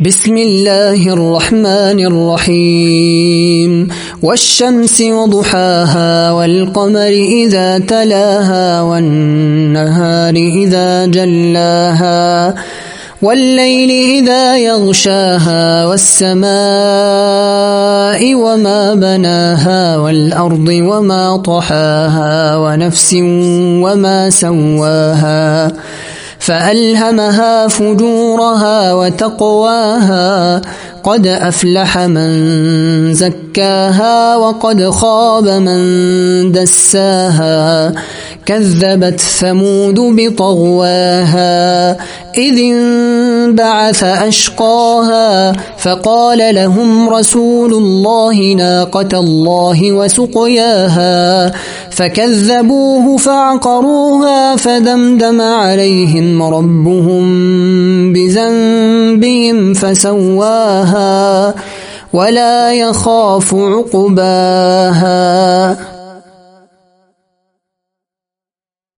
بسم الله الرحمن الرحيم والشمس وضحاها والقمر إذا تلاها والنهار إذا جلاها والليل إذا يغشاها والسماء وما بناها والأرض وما طحاها ونفس وما سواها فألهمها فجورها وتقواها قد أفلح من زكاها وقد خاب من دساها كذبت ثمود بطغواها إذ انبعث أشقاها فقال لهم رسول الله ناقة الله وسقياها فكذبوه فعقروها فدمدم عليهم ربهم بذنبهم فسواها ولا يخاف عقباها.